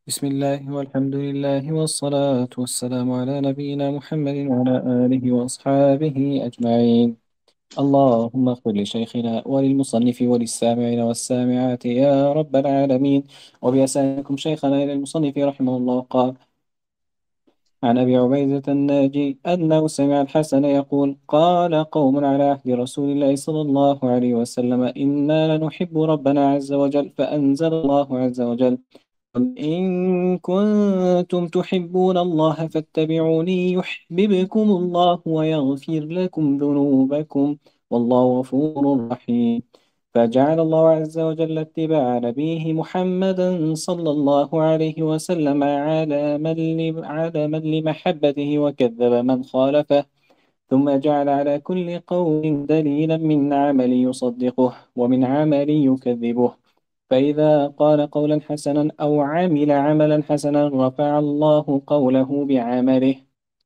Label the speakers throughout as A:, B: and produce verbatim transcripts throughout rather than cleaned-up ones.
A: بسم الله والحمد لله والصلاة والسلام على نبينا محمد وعلى آله وأصحابه أجمعين. اللهم اغفر لشيخنا وللمصنف وللسامعين والسامعات يا رب العالمين. وبأسانكم شيخنا إلى المصنف رحمه الله قال: عن أبي عبيدة الناجي أنه سمع الحسن يقول: قال قوم على عهد رسول الله صلى الله عليه وسلم: إنا لنحب ربنا عز وجل، فأنزل الله عز وجل: إن كنتم تحبون الله فاتبعوني يحببكم الله ويغفر لكم ذنوبكم والله غفور رحيم. فجعل الله عز وجل اتباع نبيه محمدا صلى الله عليه وسلم على من ل- على من لمحبته، وكذب من خالفه. ثم جعل على كل قول دليلا من عمل يصدقه ومن عمل يكذبه. فإذا قال قولا حسنا أو عمل عملا حسنا رفع الله قوله بعمله،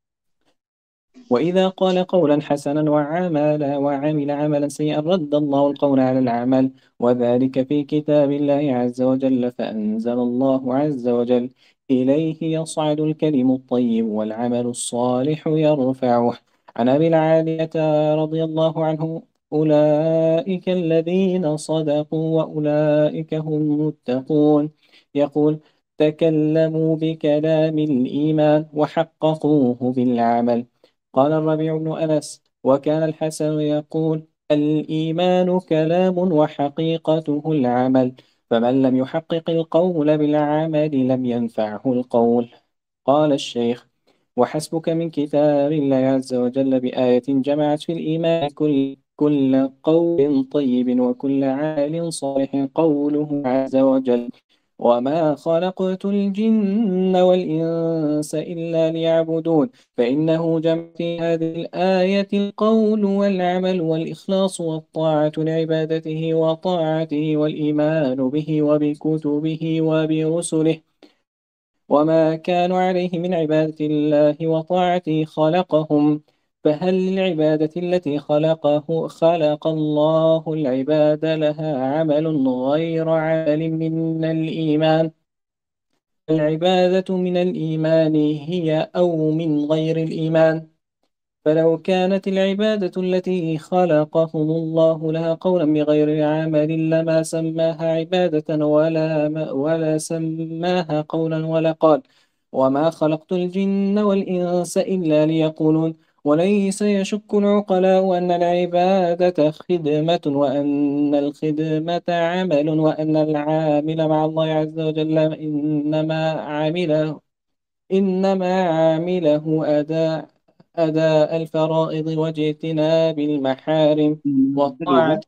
A: وإذا قال قولا حسنا وعمل وعمل عملا سيئا رد الله القول على العمل، وذلك في كتاب الله عز وجل. فأنزل الله عز وجل: إليه يصعد الكلم الطيب والعمل الصالح يرفعه. عن أبي العالية رضي الله عنه: أولئك الذين صدقوا وأولئك هم المتقون. يقول: تكلموا بكلام الإيمان وحققوه بالعمل. قال الربيع بن أنس: وكان الحسن يقول: الإيمان كلام وحقيقته العمل، فمن لم يحقق القول بالعمل لم ينفعه القول. قال الشيخ: وحسبك من كتاب الله عز وجل بآية جمعت في الإيمان كل كل قول طيب وكل عمل صالح قوله عز وجل: وما خلقت الجن والإنس إلا ليعبدون. فإنه جمع في هذه الآية القول والعمل والإخلاص والطاعة لعبادته وطاعته والإيمان به وبكتبه وبرسله وما كانوا عليه من عبادة الله وطاعته خلقهم. فهل للعبادة التي خلقه خلق الله العباد لها عمل غير عمل من الإيمان؟ العبادة من الإيمان هي أو من غير الإيمان؟ فلو كانت العبادة التي خلقهم الله لها قولا بغير عمل لما سماها عبادة ولا ولا سماها قولا ولا قال: وما خلقت الجن والإنس إلا ليقولون. وليس يشك العقلاء أن العبادة خدمة، وأن الخدمة عمل، وأن العامل مع الله عز وجل إنما عمله إنما عامله أداء أداء الفرائض واجتناب المحارم والطاعة.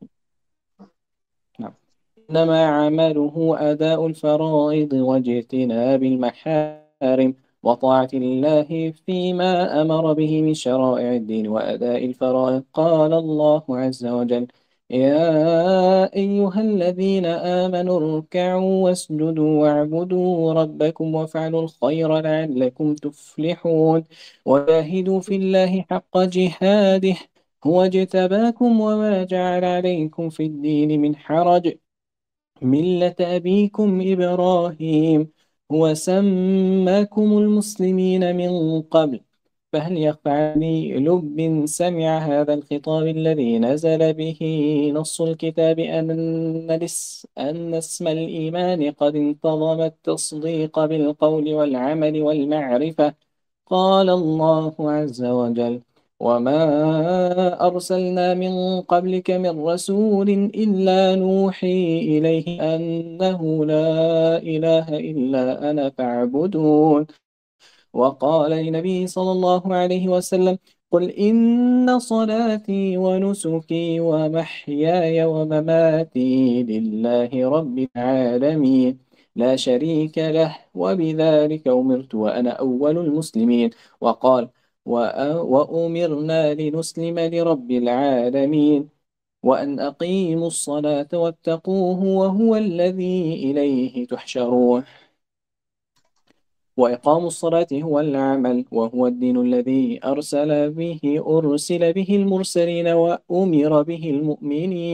A: نعم. إنما عمله أداء الفرائض واجتناب المحارم وطاعة الله فيما أمر به من شرائع الدين وأداء الفرائض. قال الله عز وجل: يا أيها الذين آمنوا اركعوا واسجدوا واعبدوا ربكم وافعلوا الخير لعلكم تفلحون. وجاهدوا في الله حق جهاده هو اجتباكم وما جعل عليكم في الدين من حرج، ملة أبيكم إبراهيم هو سماكم المسلمين من قبل. فهل يخفى علي لب سمع هذا الخطاب الذي نزل به نص الكتاب أن الاس- أن اسم الإيمان قد انتظم التصديق بالقول والعمل والمعرفة؟ قال الله عز وجل: وما أرسلنا من قبلك من رسول إلا نوحي إليه أنه لا إله إلا أنا فاعبدون. وقال لنبي صلى الله عليه وسلم: قل إن صلاتي ونسكي ومحياي ومماتي لله رب العالمين لا شريك له وبذلك أمرت وأنا أول المسلمين. وقال: وأ- وأمرنا لنسلم لرب العالمين وأن أقيموا الصلاة واتقوه وهو الذي إليه تحشرون. وإقام الصلاة هو العمل، وهو الدين الذي أرسل به أرسل به المرسلين وأمر به المؤمنين.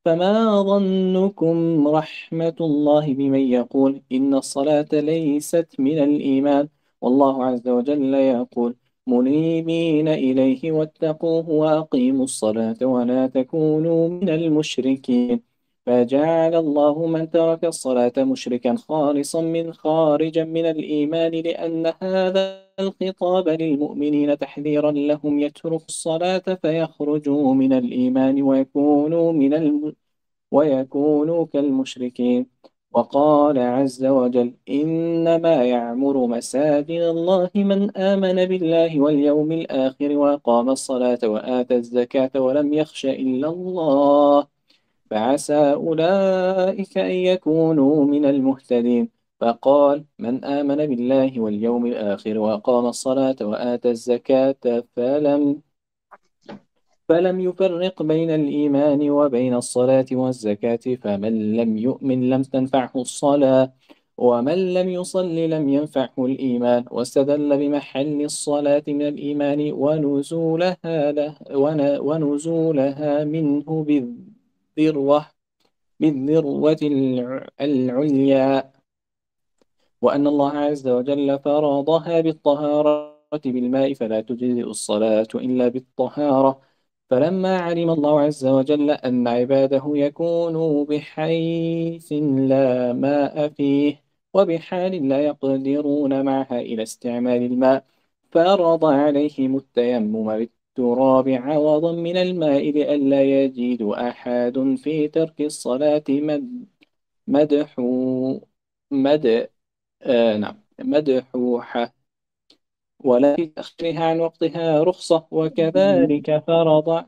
A: فما ظنكم رحمة الله بمن يقول إن الصلاة ليست من الإيمان، والله عز وجل يقول منيبين إليه واتقوه وأقيموا الصلاة ولا تكونوا من المشركين. فجعل الله من ترك الصلاة مشركا خالصا من خارجا من الإيمان، لأن هذا الخطاب للمؤمنين تحذيرا لهم يتركوا الصلاة فيخرجوا من الإيمان ويكونوا من الم... ويكونوا كالمشركين. وقال عز وجل إنما يعمر مساجد الله من آمن بالله واليوم الآخر وأقام الصلاة وآتى الزكاة ولم يخش إلا الله، فعسى أولئك أن يكونوا من المهتدين. فقال من آمن بالله واليوم الآخر وأقام الصلاة وآتى الزكاة فلم فلم يفرق بين الإيمان وبين الصلاة والزكاة، فمن لم يؤمن لم تنفعه الصلاة، ومن لم يصل لم ينفعه الإيمان. واستدل بمحل الصلاة من الإيمان ونزولها له ون- ونزولها منه بالذروة بالذروة الع- العليا، وأن الله عز وجل فرضها بالطهارة بالماء، فلا تجزئ الصلاة إلا بالطهارة. فلما علم الله عز وجل أن عباده يكونوا بحيث لا ماء فيه وبحال لا يقدرون معها إلى استعمال الماء، فرض عليهم التيمم بالتراب عوضا من الماء لئلا يجد أحد في ترك الصلاة مد مدحو مد آه نعم مدحوحة، ولا في تأخيرها عن وقتها رخصة. وكذلك فرض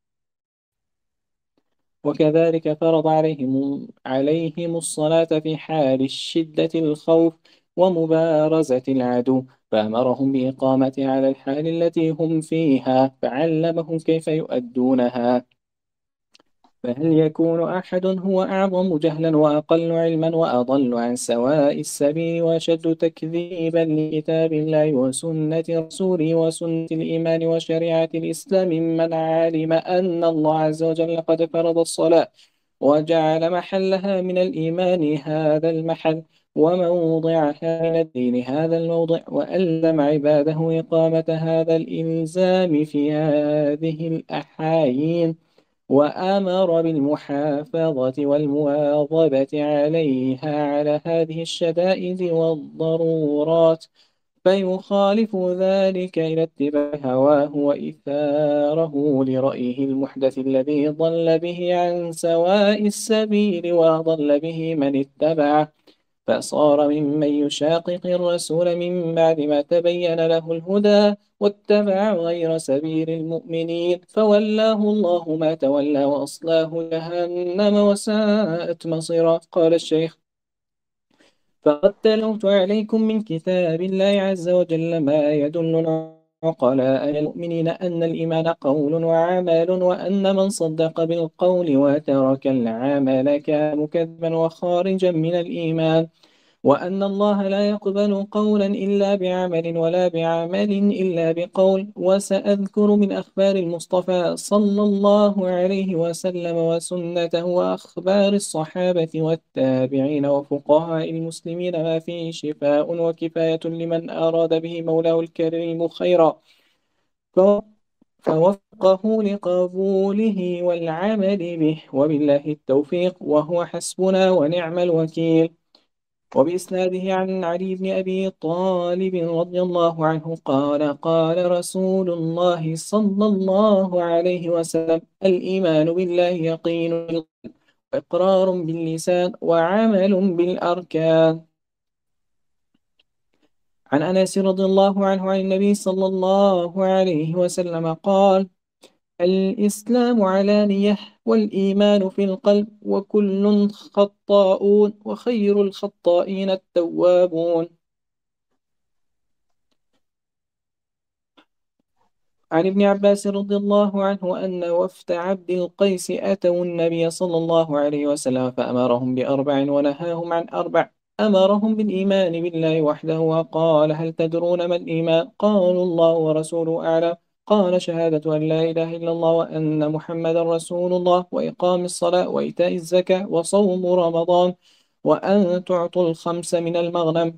A: وكذلك فرض عليهم عليهم الصلاة في حال الشدة الخوف ومبارزة العدو، فأمرهم بإقامتها على الحال التي هم فيها، فعلمهم كيف يؤدونها. فهل يكون أحد هو أعظم جهلا وأقل علما وأضل عن سواء السبيل وأشد تكذيبا لكتاب الله وسنة رسوله وسنة الإيمان وشريعة الإسلام ممن علم أن الله عز وجل قد فرض الصلاة وجعل محلها من الإيمان هذا المحل، وموضعها من الدين هذا الموضع، وألزم عباده إقامة هذا الإلزام في هذه الأحايين، وأمر بالمحافظة والمواظبة عليها على هذه الشدائد والضرورات. فيخالف ذلك إلى اتباع هواه وإثاره لرأيه المحدث الذي ضل به عن سواء السبيل وضل به من اتبعه، فصار ممن يشاقق الرسول من بعد ما تبين له الهدى واتبع غير سبيل المؤمنين، فولاه الله ما تولى وأصلاه جهنم وساءت مصيرا. قال الشيخ فقد تلوت عليكم من كتاب الله عز وجل ما يدلنا عقلاء المؤمنين أن الإيمان قول وعمل، وأن من صدق بالقول وترك العمل كان مكذبا وخارجا من الإيمان، وأن الله لا يقبل قولا إلا بعمل ولا بعمل إلا بقول. وسأذكر من أخبار المصطفى صلى الله عليه وسلم وسنته وأخبار الصحابة والتابعين وفقهاء المسلمين ما فيه شفاء وكفاية لمن أراد به مولاه الكريم خيرا، فوفقه لقبوله والعمل به، وبالله التوفيق، وهو حسبنا ونعم الوكيل. وبإسناده عن علي بن أبي طالب رضي الله عنه قال قال رسول الله صلى الله عليه وسلم الإيمان بالله يقين بالقلب وإقرار باللسان وعمل بالأركان. عن أنس رضي الله عنه عن النبي صلى الله عليه وسلم قال الإسلام علانية والإيمان في القلب وكل خطاؤون وخير الخطائين التوابون. عن ابن عباس رضي الله عنه أن وفد عبد القيس أتوا النبي صلى الله عليه وسلم فأمرهم بأربع ونهاهم عن أربع. أمرهم بالإيمان بالله وحده وقال هل تدرون ما الإيمان؟ قالوا الله ورسوله أعلم. قال شهادة أن لا إله إلا الله وأن محمدا رسول الله وإقام الصلاة وإيتاء الزكاة وصوم رمضان وأن تعطوا الخمس من المغنم.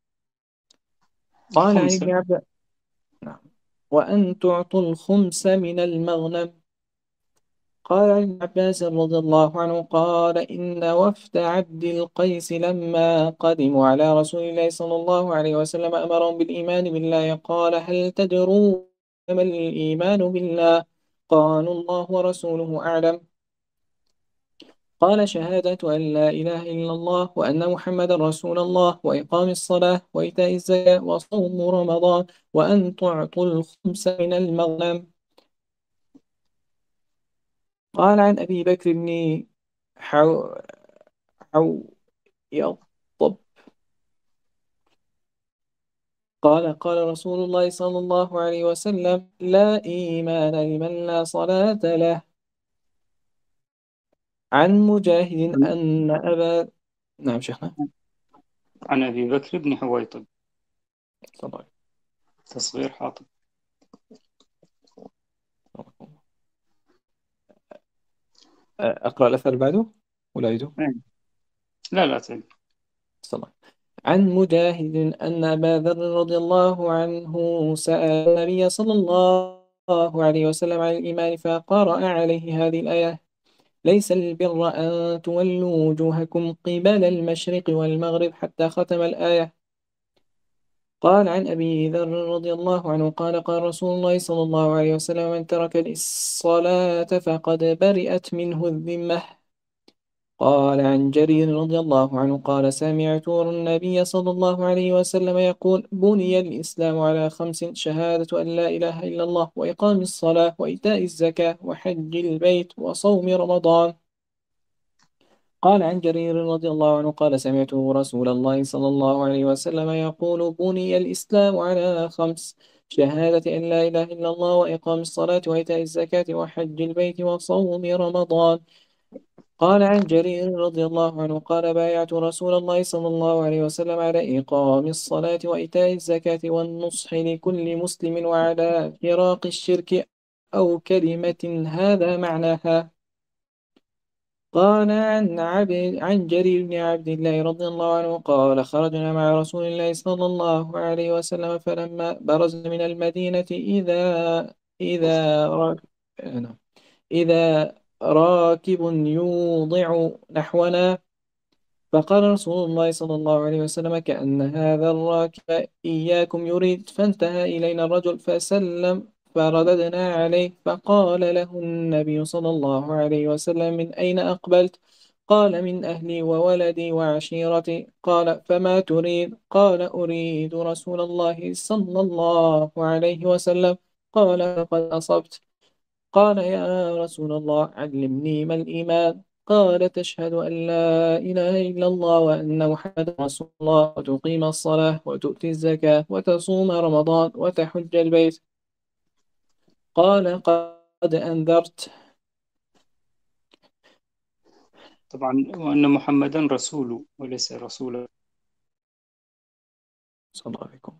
A: قال عن ابن
B: الخمسة.
A: عباس نعم. وأن تعطوا الخمس من المغنم. قال عن ابن عباس رضي الله عنه قال إن وفد عبد القيس لما قدموا على رسول الله صلى الله عليه وسلم أمرهم بالإيمان بالله قال هل تدرون ما الإيمان بالله؟ قالوا الله ورسوله أعلم. قال شهادة أن لا إله إلا الله وأن محمدا رسول الله وإقام الصلاة وإيتاء الزكاة وصوم رمضان وأن تعطوا الخمس من المغنم. قال عن أبي بكر بن حو حويطب قال قال رسول الله صلى الله عليه وسلم لا إيمان لمن لا صلاة له. عن مجاهد أن أبا نعم شيخنا.
B: عن أبي بكر بن حويطب.
A: صلى
B: تصغير حاطب.
A: الله عليه وسلم. أقرأ الأثر اللي بعده ولا أعيده؟
B: أي. لا لا تعيد.
A: صلى الله. عن مجاهد أن أبا ذر رضي الله عنه سأل النبي صلى الله عليه وسلم عن الإيمان فقرأ عليه هذه الآية ليس البر أن تولوا وجوهكم قبل المشرق والمغرب حتى ختم الآية. قال عن أبي ذر رضي الله عنه قال قال رسول الله صلى الله عليه وسلم من ترك الصلاة فقد برئت منه الذمة. قال عن جرير رضي الله عنه قال سمعت النبي صلى الله عليه وسلم يقول بني الإسلام على خمس شهادة أن لا إله إلا الله وإقام الصلاة وإيتاء الزكاة وحج البيت وصوم رمضان. قال عن جرير رضي الله عنه قال سمعت رسول الله صلى الله عليه وسلم يقول بني الإسلام على خمس شهادة أن لا إله إلا الله وإقام الصلاة وإيتاء الزكاة وحج البيت وصوم رمضان. قال عن جرير رضي الله عنه قال بايعت رسول الله صلى الله عليه وسلم على إقام الصلاة وإيتاء الزكاة والنصح لكل مسلم وعلى فراق الشرك أو كلمة هذا معناها. قال عن عبد عن جرير بن عبد الله رضي الله عنه قال خرجنا مع رسول الله صلى الله عليه وسلم فلما برزنا من المدينة إذا إذا را- إذا راكب يوضع نحونا فقال رسول الله صلى الله عليه وسلم كأن هذا الراكب إياكم يريد فانتهى إلينا الرجل فسلم فرددنا عليه فقال له النبي صلى الله عليه وسلم من أين أقبلت؟ قال من أهلي وولدي وعشيرتي. قال فما تريد؟ قال أريد رسول الله صلى الله عليه وسلم. قال لقد أصبت. قال يا رسول الله علمني ما الإيمان؟ قال تشهد أن لا إله إلا الله وأن محمد رسول الله وتقيم الصلاة وتؤتي الزكاة وتصوم رمضان وتحج البيت. قال قد أنذرت.
B: طبعا وأن محمدا رسول وليس رسولا.
A: صلى الله عليكم.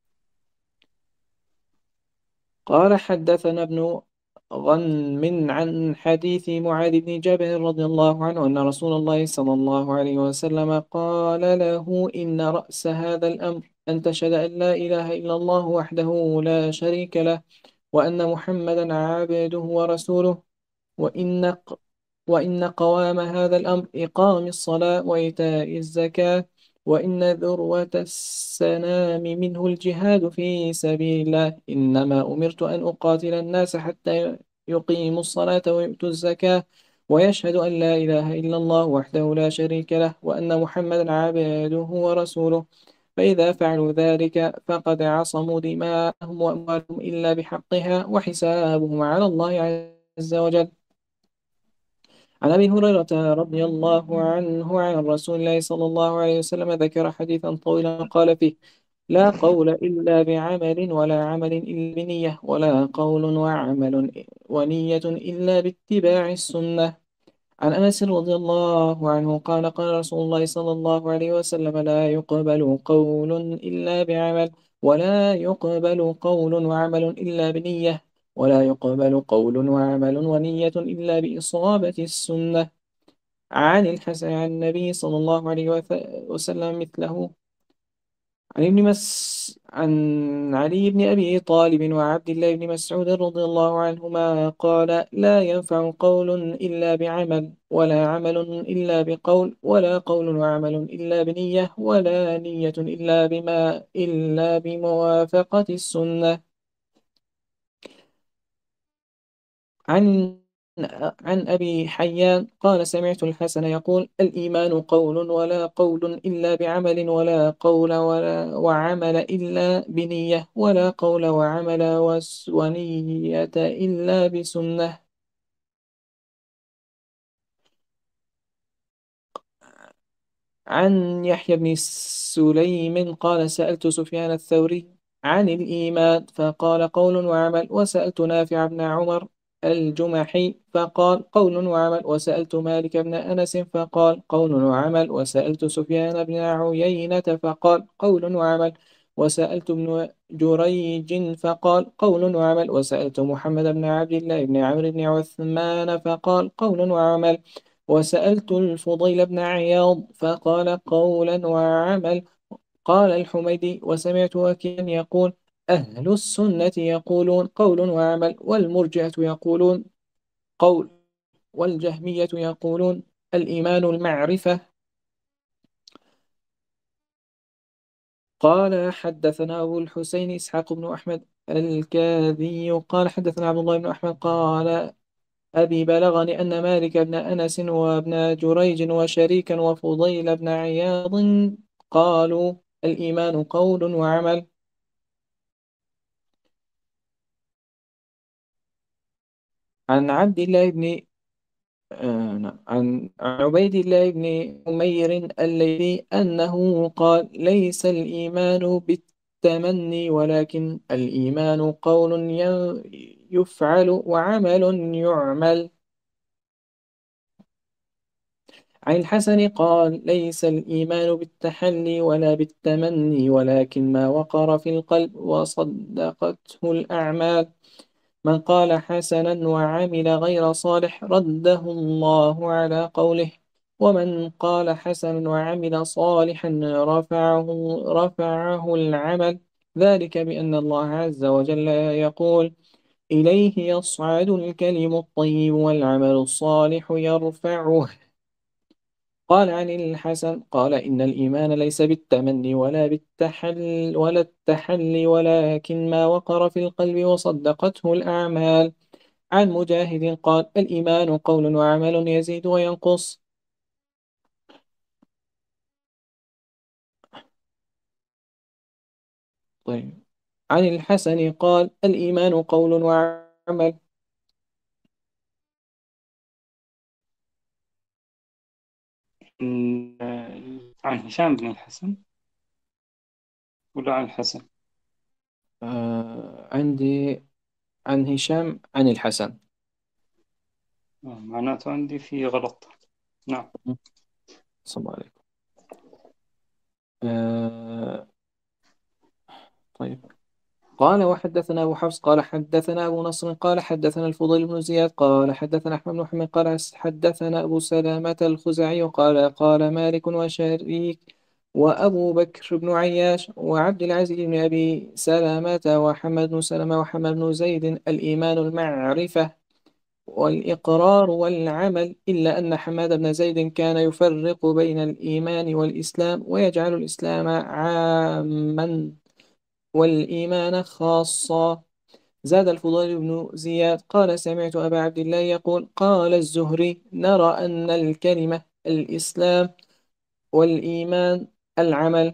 A: قال حدثنا ابن غنم عن حديث معاذ بن جبل رضي الله عنه أن رسول الله صلى الله عليه وسلم قال له إن رأس هذا الأمر أن تشهد أن لا إله إلا الله وحده لا شريك له وأن محمدا عبده ورسوله وإن وإن قوام هذا الأمر إقام الصلاة وإيتاء الزكاة وإن ذروة السنام منه الجهاد في سبيل الله إنما أمرت أن أقاتل الناس حتى يقيموا الصلاة ويؤتوا الزكاة ويشهد أن لا إله إلا الله وحده لا شريك له وأن محمدا عبده ورسوله فإذا فعلوا ذلك فقد عصموا دماءهم وأموالهم إلا بحقها وحسابهم على الله عز وجل. عن أبي هريرة رضي الله عنه عن رسول الله صلى الله عليه وسلم ذكر حديثا طويلا قال فيه لا قول إلا بعمل ولا عمل إلا بنية ولا قول وعمل ونية إلا باتباع السنة. عن أنس رضي الله عنه قال قال رسول الله صلى الله عليه وسلم لا يقبل قول إلا بعمل ولا يقبل قول وعمل إلا بنية ولا يقبل قول وعمل ونية إلا بإصابة السنة. عن الحسن عن النبي صلى الله عليه وث- وسلم مثله. عن ابن مس عن علي بن أبي طالب وعبد الله بن مسعود رضي الله عنهما قال: لا ينفع قول إلا بعمل، ولا عمل إلا بقول، ولا قول وعمل إلا بنية، ولا نية إلا بما إلا بموافقة السنة. عن عن أبي حيان قال: سمعت الحسن يقول: الإيمان قول، ولا قول إلا بعمل، ولا قول ولا وعمل إلا بنية، ولا قول وعمل وس- ونية إلا بسنة. عن يحيى بن سليم قال: سألت سفيان الثوري عن الإيمان فقال: قول وعمل. وسألت نافع بن عمر الجمحي فقال: قول وعمل. وسألت مالك بن أنس فقال: قول وعمل. وسألت سفيان بن عيينة فقال: قول وعمل. وسألت ابن جريج فقال: قول وعمل. وسألت محمد بن عبد الله بن عمرو بن عثمان فقال: قول وعمل. وسألت الفضيل بن عياض فقال: قولا وعمل. قال الحميدي: وسمعت وكيعا يقول: أهل السنة يقولون قول وعمل، والمرجئة يقولون قول، والجهمية يقولون الإيمان المعرفة. قال: حدثنا أبو الحسين إسحاق بن أحمد الكاذي قال: حدثنا عبد الله بن أحمد قال: أبي بلغني أن مالك بن أنس وابن جريج وشريكا وفضيل بن عياض قالوا: الإيمان قول وعمل. عن عبد الله بن آه نعم. عن عبيد الله بن أمير الليثي أنه قال: ليس الإيمان بالتمني، ولكن الإيمان قول ي- يفعل وعمل يعمل. عن الحسن قال: ليس الإيمان بالتحلي ولا بالتمني، ولكن ما وقر في القلب وصدقته الأعمال. من قال حسنا وعمل غير صالح رده الله على قوله، ومن قال حسنا وعمل صالحا رفعه رفعه العمل. ذلك بأن الله عز وجل يقول: إليه يصعد الكلم الطيب والعمل الصالح يرفعه. قال عن الحسن قال: إن الإيمان ليس بالتمني ولا بالتحل ولا التحلي، ولكن ما وقر في القلب وصدقته الأعمال. عن مجاهد قال: الإيمان قول وعمل يزيد وينقص. طيب. عن الحسن قال: الإيمان قول وعمل.
B: عن آه، عن هشام بن الحسن ولا عن الحسن؟
A: آه عندي عن هشام عن الحسن.
B: آه، معناته عندي في غلط. نعم.
A: صلى الله عليكم. آه طيب. قال: وحدثنا أبو حفص قال: حدثنا أبو نصر قال: حدثنا الفضيل بن زياد قال: حدثنا أحمد بن محمد قال: حدثنا أبو سلامة الخزاعي قال: قال مالك وشريك وأبو بكر بن عياش وعبد العزيز بن أبي سلامة وحمد بن سلمة وحمد بن زيد: الإيمان المعرفة والإقرار والعمل، إلا أن حماد بن زيد كان يفرق بين الإيمان والإسلام، ويجعل الإسلام عاما والإيمان خاصة. زاد الفضيل بن زياد قال: سمعت أبا عبد الله يقول: قال الزهري: نرى أن الكلمة الإسلام والإيمان العمل.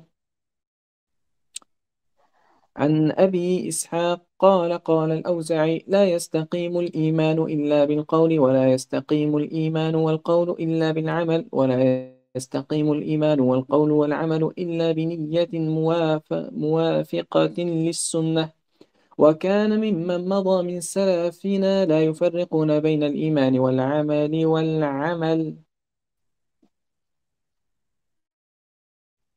A: عن أبي إسحاق قال: قال الأوزاعي: لا يستقيم الإيمان إلا بالقول، ولا يستقيم الإيمان والقول إلا بالعمل، ولا يستقيم الإيمان والقول والعمل إلا بنية مواف موافقة للسنة. وكان ممن مضى من سلفنا لا يفرقون بين الإيمان والعمل والعمل.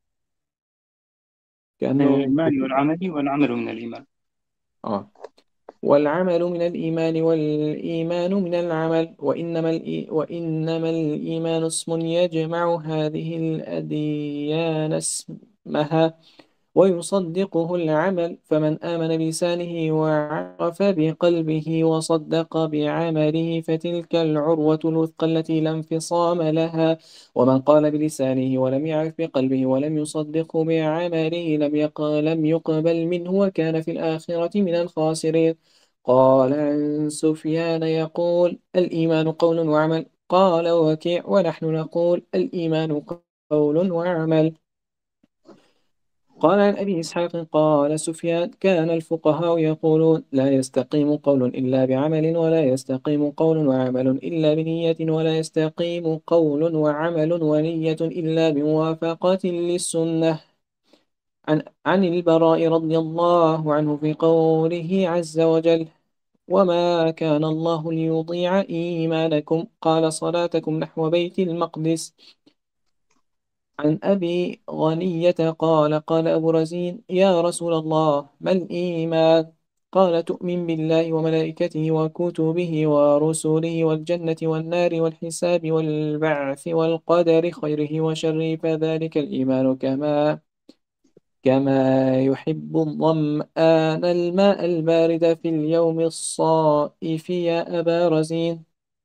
B: بين
A: كأنه
B: الإيمان والعمل، والعمل من الإيمان.
A: آه والعمل من الإيمان والإيمان من العمل، وإنما الإي وإنما الإيمان اسم يجمع هذه الأديان اسمها ويصدقه العمل. فمن آمن بلسانه وعرف بقلبه وصدق بعمله فتلك العروة الوثقى التي لا انفصام لها. ومن قال بلسانه ولم يعرف بقلبه ولم يصدقه بعمله لم يق- لم يقبل منه وكان في الآخرة من الخاسرين. قال عن سفيان يقول: الإيمان قول وعمل. قال وكيع: ونحن نقول: الإيمان قول وعمل. قال عن أبي إسحاق قال سفيان: كان الفقهاء يقولون: لا يستقيم قول إلا بعمل، ولا يستقيم قول وعمل إلا بنية، ولا يستقيم قول وعمل ونية إلا بموافقة للسنة. عن, عن البراء رضي الله عنه في قوله عز وجل: وما كان الله ليضيع إيمانكم، قال صلاتكم نحو بيت المقدس. عن أبي غنية قال: قال أبو رزين: يا رسول الله، ما الإيمان؟ قال: تؤمن بالله وملائكته وكتبه ورسله والجنة والنار والحساب والبعث والقدر خيره وشره، فذلك الإيمان. كما كما يحب الظمآن الماء البارد في اليوم الصائف يا أبا رزين.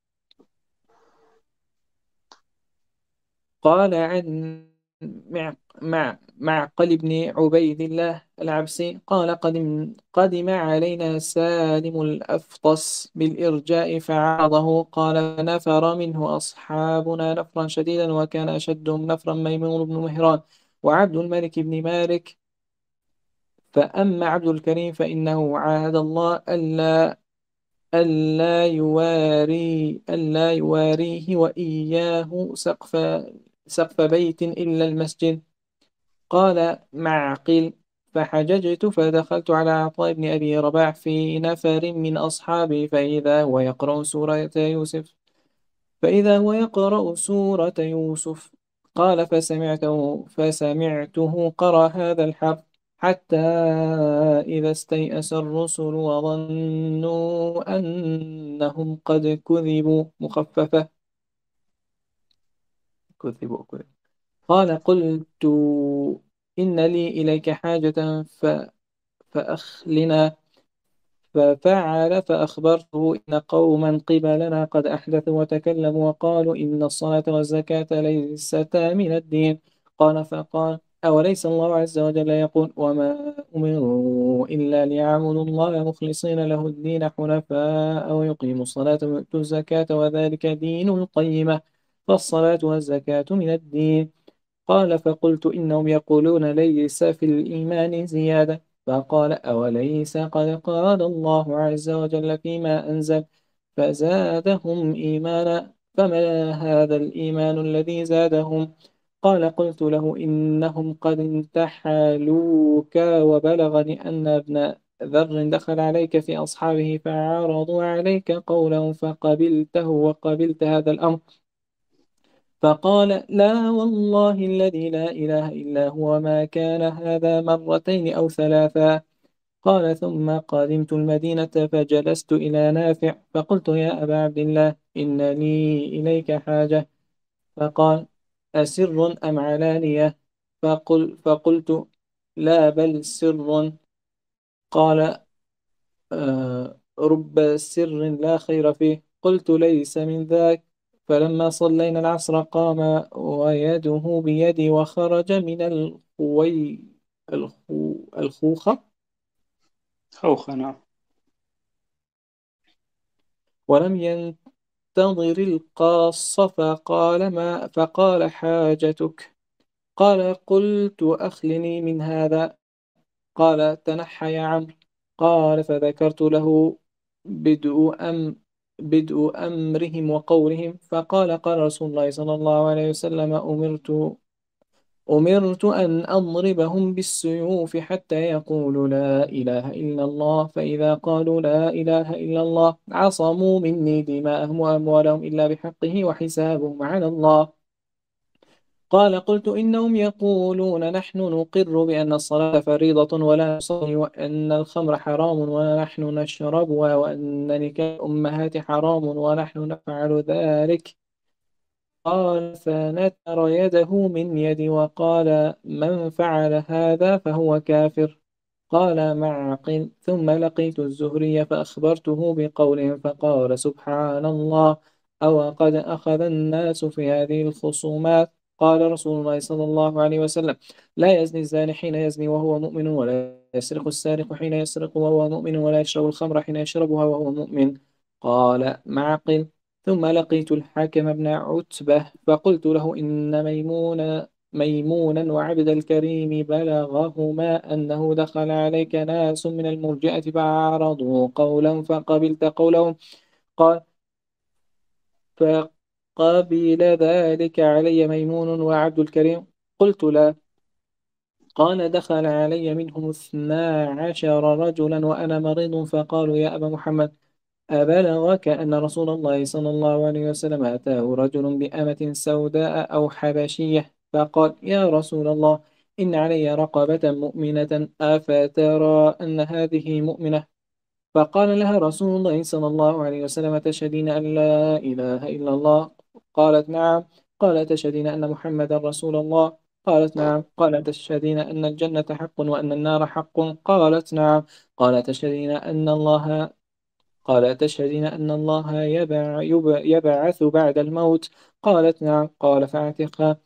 A: قال عن مع مع معقل بن عبيد الله العبسي قال: قدم قدم علينا سالم الأفطس بالإرجاء فعرضه. قال: نفر منه أصحابنا نفرا شديدا، وكان أشدهم نفرا ميمون بن مهران وعبد الملك بن مالك. فأما عبد الكريم فإنه عاهد الله ألا ألا يواري ألا يواريه وإياه سقف سقف بيت إلا المسجد. قال معقل: فحججت فدخلت على عطاء بن أبي رباح في نفر من أصحابه، فإذا هو يقرأ سورة يوسف فإذا هو يقرأ سورة يوسف. قال: فسمعته فسمعته قرأ هذا الحرف حتى إذا استيأس الرسل وظنوا أنهم قد كذبوا مخففة كذبوا كذبوا. قال: قلت: إن لي إليك حاجة ف... فأخلنا. ففعل فأخبرته إن قوما قبلنا قد أحدثوا وتكلموا وقالوا إن الصلاة والزكاة ليستا من الدين. قال فقال: أوليس الله عز وجل يقول: وما أمروا إلا ليعبدوا الله مخلصين له الدين حنفاء ويقيموا الصلاة ويؤتوا الزكاة وذلك دين القيمة. فالصلاة والزكاة من الدين. قال: فقلت: إنهم يقولون ليس في الإيمان زيادة. فقال: أوليس قد قال الله عز وجل فيما أنزل: فزادهم إيمانا. فما هذا الإيمان الذي زادهم؟ قال: قلت له: إنهم قد انتحلوك، وبلغني أن ابن ذر دخل عليك في أصحابه فعرضوا عليك قولهم فقبلته وقبلت هذا الأمر. فقال: لا والله الذي لا إله إلا هو ما كان هذا مرتين أو ثلاثا. قال: ثم قدمت المدينة فجلست إلى نافع فقلت: يا أبا عبد الله، إن لي إليك حاجة. فقال: أسر أم علانية؟ فقل فقلت: لا بل سر. قال: آه، رب سر لا خير فيه. قلت: ليس من ذاك. فلما صلينا العصر قام ويده بيدي وخرج من الخوي الخو الخوخة
B: خوخة نعم.
A: ولم ينتظر القاص فقال: ما فقال حاجتك؟ قال: قلت: أخلني من هذا. قال: تنحى يا عمرو. قال: فذكرت له بدء أم بدء أمرهم وقولهم. فقال: قال رسول الله صلى الله عليه وسلم: أمرت أمرت أن أضربهم بالسيوف حتى يقولوا لا إله إلا الله، فإذا قالوا لا إله إلا الله عصموا مني دماءهم وأموالهم إلا بحقه وحسابهم على الله. قال قلت إنهم يقولون نحن نقر بأن الصلاة فريضة ولا نصلي، وأن الخمر حرام ونحن نشربها، وأن نكاح الأمهات حرام ونحن نفعل ذلك. قال فنتر يده من يدي وقال من فعل هذا فهو كافر. قال معقل ثم لقيت الزهري فأخبرته بقولهم فقال سبحان الله، أو قد أخذ الناس في هذه الخصومات. قال رسول الله صلى الله عليه وسلم لا يزني الزاني حين يزني وهو مؤمن، ولا يسرق السارق حين يسرق وهو مؤمن، ولا يشرب الخمر حين يشربها وهو مؤمن. قال معقل ثم لقيت الحاكم بن عتبة فقلت له إن ميمون ميمونا وعبد الكريم بلغهما أنه دخل عليك ناس من المرجئة فعارضوا قولا فقبلت قولهم. قال فقبل ذلك علي ميمون وعبد الكريم. قلت لا. قال دخل علي منهم اثنا عشر رجلا وأنا مريض فقالوا يا أبا محمد أبلغك أن رسول الله صلى الله عليه وسلم أتاه رجل بأمة سوداء أو حبشية فقال يا رسول الله إن علي رقبة مؤمنة أفترى أن هذه مؤمنة؟ فقال لها رسول الله صلى الله عليه وسلم تشهدين أن لا إله إلا الله؟ قالت نعم. قال تشهدين أن محمدا رسول الله؟ قالت نعم. قال تشهدين أن الجنة حق وأن النار حق؟ قالت نعم. قال تشهدين أن الله قال تشهدين أن الله يبع يب- يبعث بعد الموت؟ قالت نعم. قال فاعتقها.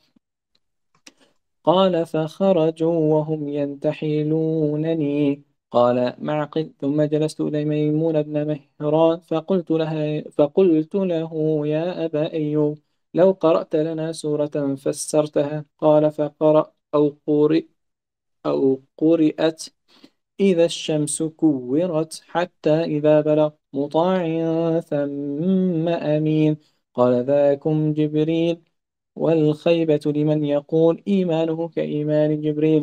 A: قال فخرجوا وهم ينتحلونني. قال معقل ثم جلست إلى ميمون بن مهران فقلت لها فقلت له يا أبا أيوب لو قرأت لنا سورة فسرتها. قال فقرأ أو قرئ أو قرئت إذا الشمس كورت حتى إذا بلغ مطاع ثم أمين. قال ذاكم جبريل والخيبة لمن يقول إيمانه كإيمان جبريل.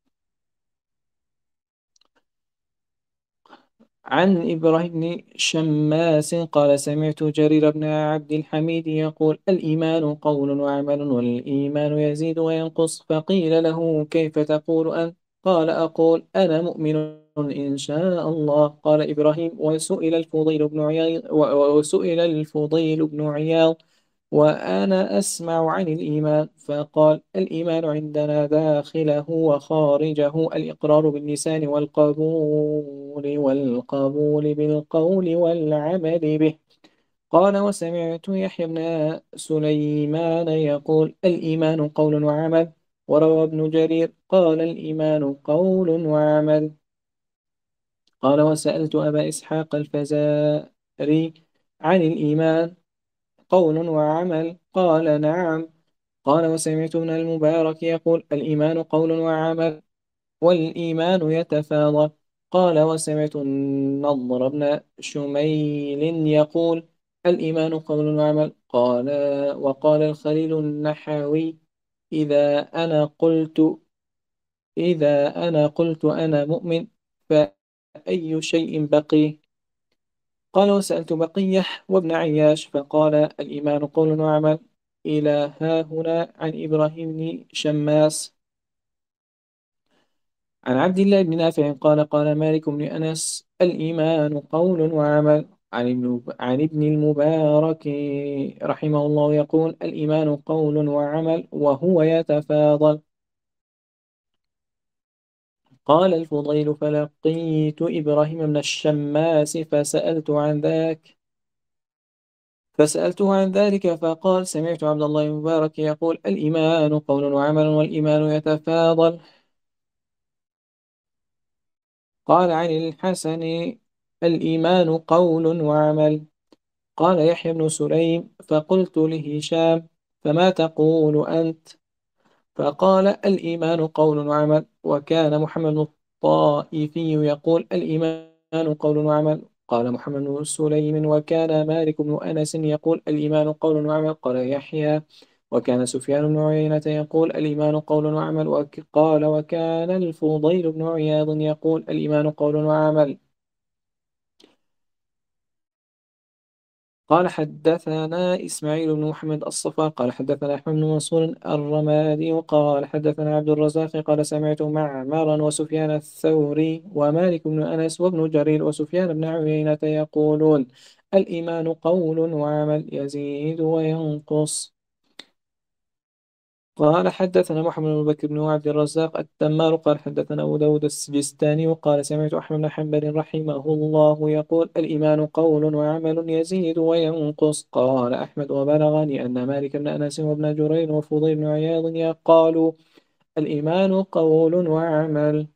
A: عن إبراهيم بن شماس قال سمعت جرير بن عبد الحميد يقول الإيمان قول وعمل والإيمان يزيد وينقص. فقيل له كيف تقول أنت؟ قال أقول أنا مؤمن إن شاء الله. قال إبراهيم وسئل الفضيل بن عياض وسئل الفضيل بن عياض وأنا أسمع عن الإيمان فقال الإيمان عندنا داخله وخارجه الإقرار باللسان والقبول والقبول بالقول والعمل به. قال وسمعت يحيى بن سليمان يقول الإيمان قول وعمل. وروى ابن جرير قال الإيمان قول وعمل. قال وسألت أبا إسحاق الفزاري عن الإيمان قول وعمل؟ قال نعم. قال وسمعت ابن المبارك يقول الإيمان قول وعمل والإيمان يتفاضل. قال وسمعت النضر بن شميل يقول الإيمان قول وعمل. قال وقال الخليل النحوي إذا أنا قلت إذا أنا قلت أنا مؤمن فأي شيء بقي؟ قال وسألت بقية وابن عياش فقال الإيمان قول وعمل. إلى ها هنا عن إبراهيم بن شماس. عن عبد الله بن نافع قال قال مالك بن أنس الإيمان قول وعمل. عن ابن عن ابن المبارك رحمه الله يقول الإيمان قول وعمل وهو يتفاضل. قال الفضيل فلقيت إبراهيم بن الشماس فسألت عن ذاك فسألته عن ذلك فقال سمعت عبد الله بن مبارك يقول الإيمان قول وعمل والإيمان يتفاضل. قال عن الحسن الإيمان قول وعمل. قال يحيى بن سليم فقلت لهشام فما تقول أنت؟ فقال الإيمان قول وعمل. وكان محمد الطائفي يقول الإيمان قول وعمل. قال محمد بن سليم وكان مالك بن أنس يقول الإيمان قول وعمل. قال يحيى وكان سفيان بن عيينة يقول الإيمان قول وعمل. وقال وكان الفضيل بن عياض يقول الإيمان قول وعمل. قال حدثنا إسماعيل بن محمد الصفار قال حدثنا أحمد بن منصور الرمادي قال حدثنا عبد الرزاق قال سمعت معمرا وسفيان الثوري ومالك بن أنس وابن جرير وسفيان بن عيينة يقولون الإيمان قول وعمل يزيد وينقص. قال حدثنا محمد بن بكر بن عبد الرزاق التمار قال حدثنا أبو داود السجستاني وقال سمعت أحمد بن حنبل رحمه الله يقول الإيمان قول وعمل يزيد وينقص. قال أحمد وبلغني أن مالك بن أنس وابن جرير وفضيل بن عياض قالوا الإيمان قول وعمل.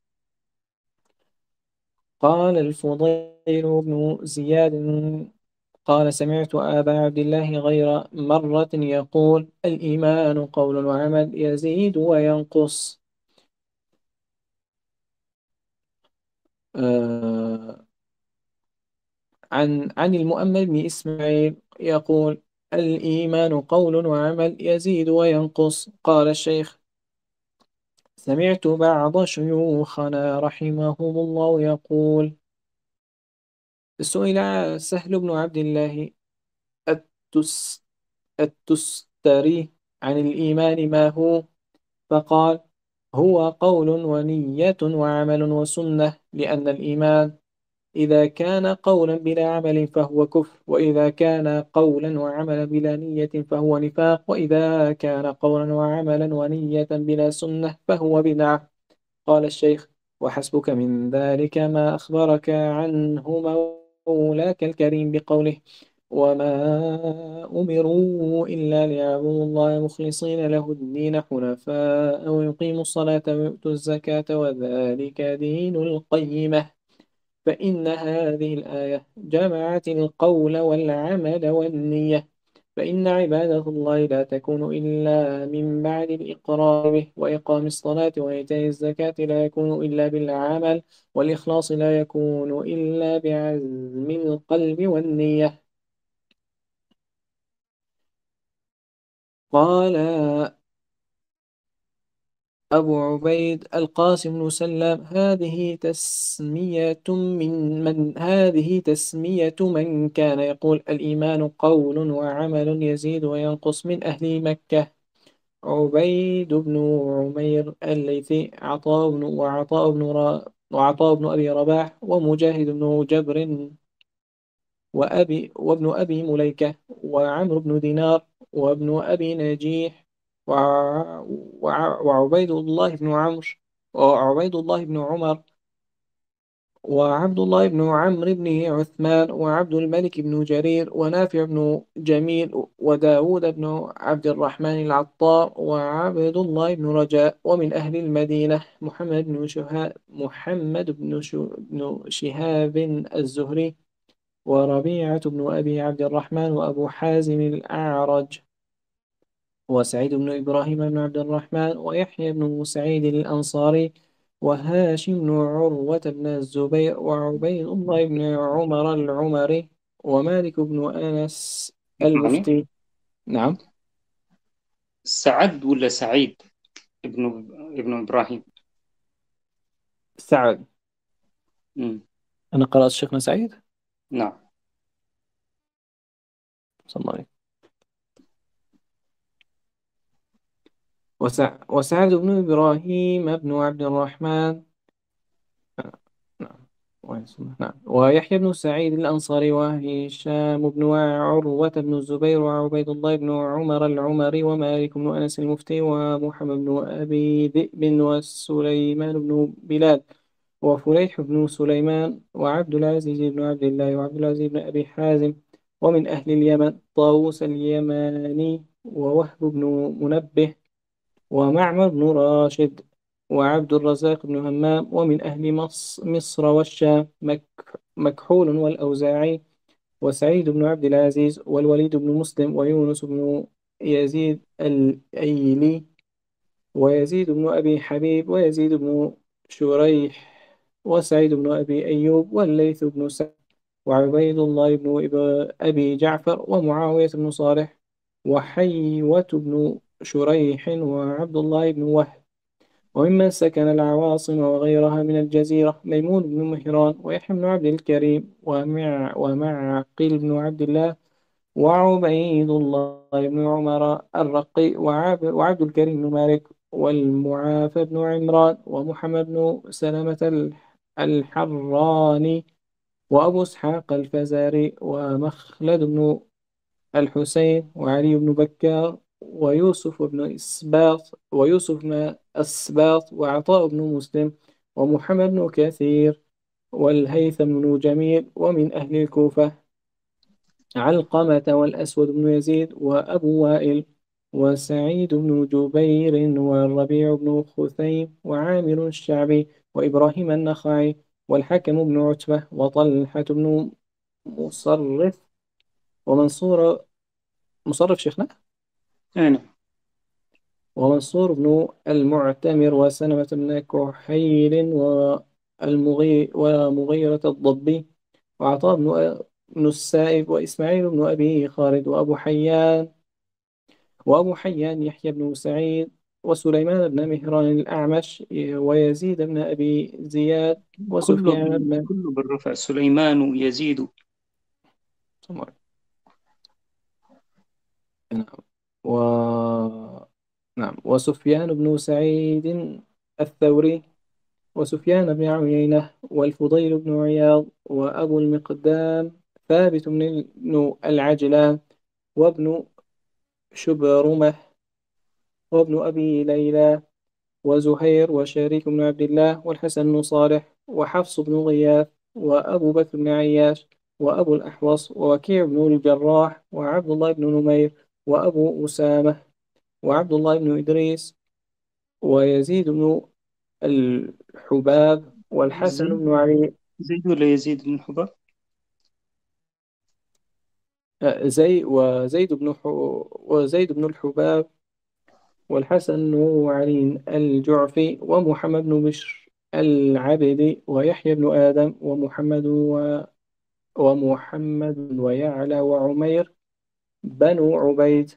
A: قال الفضيل بن زياد قال سمعت أبا عبد الله غير مرة يقول الإيمان قول وعمل يزيد وينقص. آه عن عن المؤمل بن إسماعيل يقول الإيمان قول وعمل يزيد وينقص. قال الشيخ سمعت بعض شيوخنا رحمهم الله يقول سئل سهل بن عبد الله التس التستري عن الإيمان ما هو، فقال هو قول ونية وعمل وسنة، لأن الإيمان إذا كان قولا بلا عمل فهو كفر، وإذا كان قولا وعملا بلا نية فهو نفاق، وإذا كان قولا وعملا ونية بلا سنة فهو بدعة. قال الشيخ وحسبك من ذلك ما أخبرك عنه مولاك الكريم بقوله وما أمروا إلا ليعبدوا الله مخلصين له الدين حنفاء ويقيموا الصلاة ويؤتوا الزكاة وذلك دين القيمة. فإن هذه الآية جمعت القول والعمل والنية، فإن عبادة الله لا تكون إلا من بعد الإقرار به، وإقام الصلاة وإيتاء الزكاة لا يكون إلا بالعمل، والإخلاص لا يكون إلا بعزم القلب والنية. قال أبو عبيد القاسم بن سلام هذه تسمية من من هذه تسمية من كان يقول الإيمان قول وعمل يزيد وينقص من أهل مكة. عبيد بن عمير الليثي عطاء بن وعطاء بن را وعطاء بن أبي رباح ومجاهد بن جبر وأبي وابن أبي مليكة وعمرو بن دينار وابن أبي نجيح وع... وع... وعبيد الله بن عمرو وعبيد الله بن عمر وعبد الله بن عمرو بن عثمان وعبد الملك بن جرير ونافع بن جميل وداود بن عبد الرحمن العطار وعبد الله بن رجاء. ومن أهل المدينة محمد بن شهاب محمد بن, ش... بن شهاب الزهري وربيعة بن أبي عبد الرحمن وأبو حازم الأعرج وسعيد بن إبراهيم بن عبد الرحمن ويحيى بن سعيد الأنصاري وهاشم بن عروة بن الزبير وعبيد الله بن عمر العمري ومالك بن أنس
B: اسمعني.
A: المفتي. نعم.
B: سعد ولا سعيد ابن ابن إبراهيم؟
A: سعد.
B: مم.
A: أنا قرأت شيخنا سعيد
B: نعم.
A: صلى الله عليه. وسع... وسعد بن إبراهيم بن عبد الرحمن. نعم. ويسمى- نعم ويحيى بن سعيد الأنصاري وهشام بن عروة بن الزبير وعبيد الله بن عمر العمري ومالك بن أنس المفتي ومحمد بن أبي ذئب وسليمان بن بلال وفليح بن سليمان وعبد العزيز بن عبد الله وعبد العزيز بن أبي حازم. ومن أهل اليمن طاووس اليماني ووهب بن منبه ومعمر بن راشد وعبد الرزاق بن همام. ومن أهل مص- مصر والشام مك مكحول والأوزاعي وسعيد بن عبد العزيز والوليد بن مسلم ويونس بن يزيد الأيلي ويزيد بن أبي حبيب ويزيد بن شريح وسعيد بن أبي أيوب والليث بن سعد وعبيد الله بن إب- أبي جعفر ومعاوية بن صالح وحيوة بن شريح وعبد الله بن وهب. وممن سكن العواصم وغيرها من الجزيرة ميمون بن مهران ويحيى بن عبد الكريم ومع ومعقل بن عبد الله وعبيد الله بن عمر الرقي وعب- وعبد الكريم بن مالك والمعافى بن عمران ومحمد بن سلمة الح- الحراني وأبو إسحاق الفزاري ومخلد بن الحسين وعلي بن بكار ويوسف بن إسباط ويوسف بن أسباط وعطاء بن مسلم ومحمد بن كثير والهيثم بن جميل ومن أهل الكوفة علقمة والأسود بن يزيد وأبو وائل وسعيد بن جبير والربيع بن خثيم وعامر الشعبي وإبراهيم النخعي والحكم بن عتبة وطلحة بن مصرف ومنصور مصرف شيخنا
B: أنا
A: ومنصور بن المعتمر وسلمة بن كحيل والمغي ومغيرة الضبي وعطاء بن بن السائب وإسماعيل بن أبي خالد وأبو حيان وأبو حيان يحيى بن سعيد وسليمان بن مهران الأعمش ويزيد بن أبي زياد
B: كله
A: وسفيان
B: بال...
A: بن
B: كله بالرفع، سليمان ويزيد.
A: نعم و نعم وسفيان بن سعيد الثوري وسفيان بن عيينة والفضيل بن عياض وأبو المقدام ثابت بن بن العجلان وابن شبرمة وابن أبي ليلى وزهير وشريك بن عبد الله والحسن بن صالح وحفص بن غياث وأبو بكر بن عياش وأبو الأحوص ووكيع بن الجراح وعبد الله بن نمير وأبو أسامة وعبد الله بن إدريس ويزيد بن الحباب والحسن
B: زيد
A: بن علي
B: زيد ولا يزيد بن حباب؟
A: آه، زي وزيد بن ح... وزيد بن الحباب والحسن بن علي الجعفي ومحمد بن بشر العبدي ويحيى بن آدم ومحمد و... ومحمد ويعلى وعمير بنو عبيد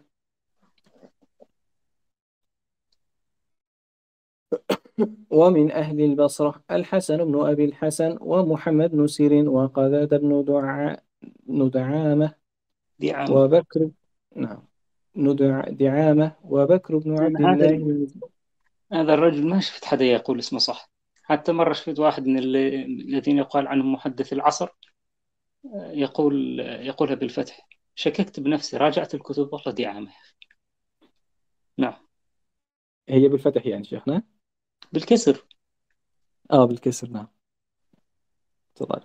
A: ومن أهل البصرة الحسن بن أبي الحسن ومحمد بن سيرين وقذاد بن دعا... بن دعامة
B: دعامة.
A: وبكر نعم ندع... دعامة وبكر بن عبد
B: أنا هذا
A: الله.
B: هذا الرجل ما شفت حدا يقول اسمه صح. حتى مرة شفت واحد من اللي- الذين يقال عنهم محدث العصر، آه، يقول يقولها بالفتح. شككت بنفسي، راجعت الكتب، والله دعامة. نعم،
A: هي بالفتح يعني شيخنا.
B: بالكسر.
A: اه بالكسر نعم. تفضل.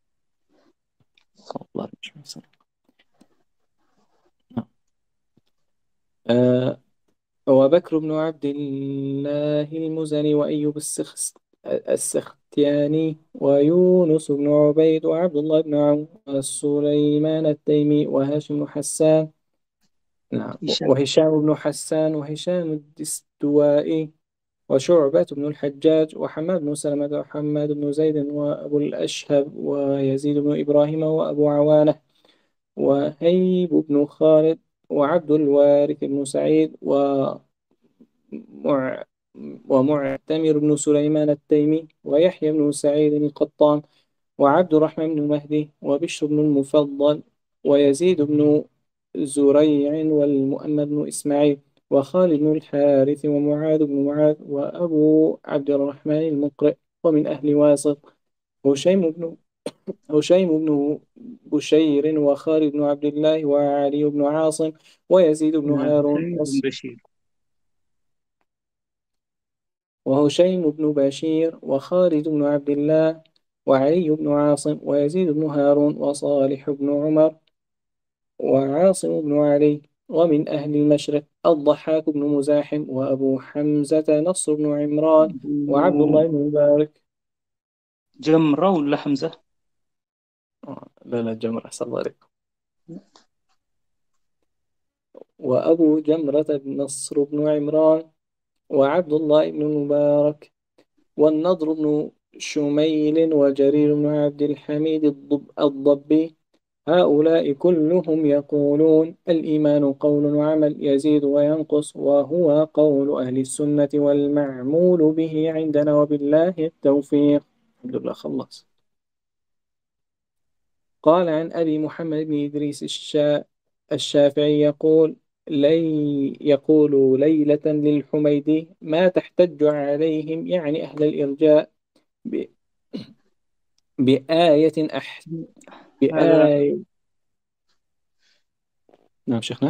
A: الله مش مصر. نعم. آه وبكر بن عبد الله المزني وأيوب السخس السختياني ويونس بن عبيد وعبد الله بن عون وسليمان التيمي وهاشم بن حسان. نعم
B: هشام.
A: وهشام بن حسان وهشام الدستوائي وشعبة بن الحجاج وحماد بن سلمة وحماد بن زيد وأبو الأشهب ويزيد بن إبراهيم وأبو عوانة وهيب بن خالد وعبد الوارث بن سعيد ومع ومعتمر بن سليمان التيمي ويحيى بن سعيد القطان وعبد الرحمن بن مهدي وبشر بن المفضل ويزيد بن زريع والمؤمل بن إسماعيل وخالد بن الحارث ومعاذ بن معاذ وأبو عبد الرحمن المقرئ ومن أهل واسط هشيم بن هشيم بن بشير وخالد بن عبد الله وعلي بن عاصم ويزيد بن
B: لا،
A: هارون
B: هشيم بن
A: وص-
B: بشير.
A: وهشيم بن بشير وخالد بن عبد الله وعلي بن عاصم ويزيد بن هارون وصالح بن عمر وعاصم بن علي ومن أهل المشرق الضحاك بن مزاحم وأبو حمزة نصر بن عمران وعبد الله بن مبارك.
B: جمرة ولا حمزة؟
A: آه، لا لا جمر أحسن الله عليك. وأبو جمرة بن نصر بن عمران وعبد الله بن المبارك والنضر بن شميل وجرير بن عبد الحميد الضب الضبي هؤلاء كلهم يقولون الإيمان قول وعمل يزيد وينقص وهو قول أهل السنة والمعمول به عندنا وبالله التوفيق. الحمد لله خلص. قال عن أبي محمد بن إدريس الشافعي الشافعي يقول لي يقول ليلة للحميدي ما تحتج عليهم، يعني أهل الإرجاء، ب- بآية أح
B: هذا
A: بآية. نعم شيخنا.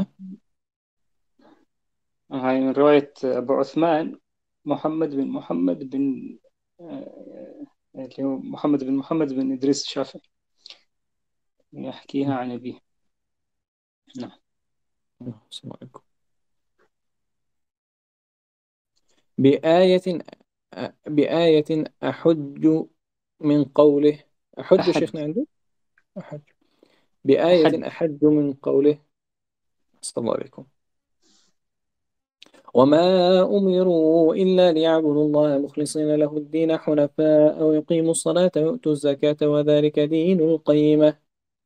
B: هاي من رواية أبو عثمان محمد بن محمد بن آه، اللي هو محمد بن محمد بن إدريس الشافعي يحكيها عن أبيه. نعم.
A: السلام عليكم. بآية بآية أحج من قوله. أحج
B: أحد
A: شيخنا عنده. أحج بآية
B: أحد
A: أحج من قوله. صلى الله عليكم. وما أمروا إلا ليعبدوا الله مخلصين له الدين حنفاء ويقيموا الصلاة ويؤتوا الزكاة وذلك دين القيمة.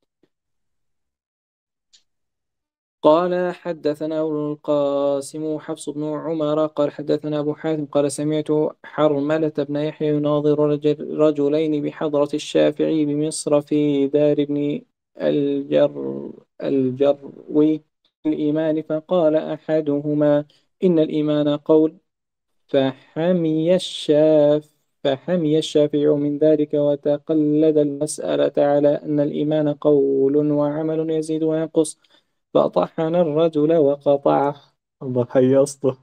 A: قال حدثنا أبو القاسم حفص بن عمر قال حدثنا أبو حاتم قال سمعت حرملة بن يحيى يناظر رجل رجلين بحضرة الشافعي بمصر في دار ابن الجر الجروي الإيمان، فقال أحدهما إن الإيمان قول، فحمي الشاف فحمي الشافعي من ذلك وتقلد المسألة على أن الإيمان قول وعمل يزيد وينقص، فطحن الرجل وقطعه. الله حيصته.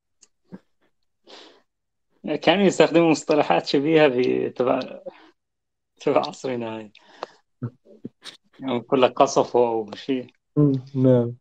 B: كانوا يستخدموا مصطلحات شبيهة في تبع تبع عصرنا هاي، يعني كل قصف أو شيء.
A: مم، نعم.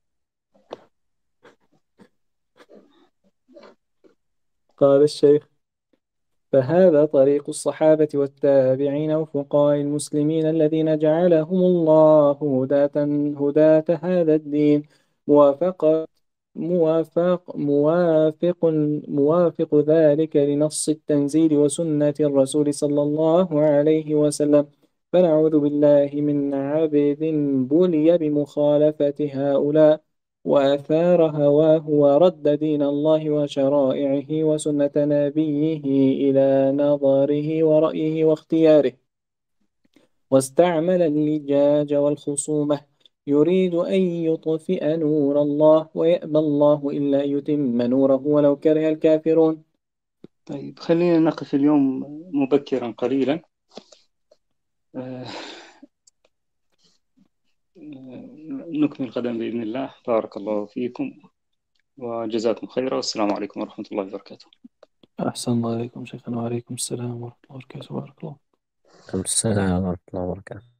A: قال الشيخ فهذا طريق الصحابة والتابعين وفقهاء المسلمين الذين جعلهم الله هداة هداة هذا الدين، موافق موافق موافق موافق ذلك لنص التنزيل وسنة الرسول صلى الله عليه وسلم. فنعوذ بالله من عبد بلي بمخالفة هؤلاء وآثار هواه ورد دين الله وشرائعه وسنة نبيه إلى نظره ورأيه واختياره، واستعمل اللجاج والخصومة يريد أن يطفئ نور الله ويأبى الله إلا أن يتم نوره ولو كره الكافرون.
B: طيب خلينا نقف اليوم مبكرا قليلا. آه، نكمل غدا بإذن الله. بارك الله فيكم وجزاكم خيرا، والسلام عليكم ورحمة الله وبركاته.
A: أحسن الله عليكم شيخنا، وعليكم السلام ورحمة الله وبركاته. بارك الله.
C: السلام ورحمة الله وبركاته.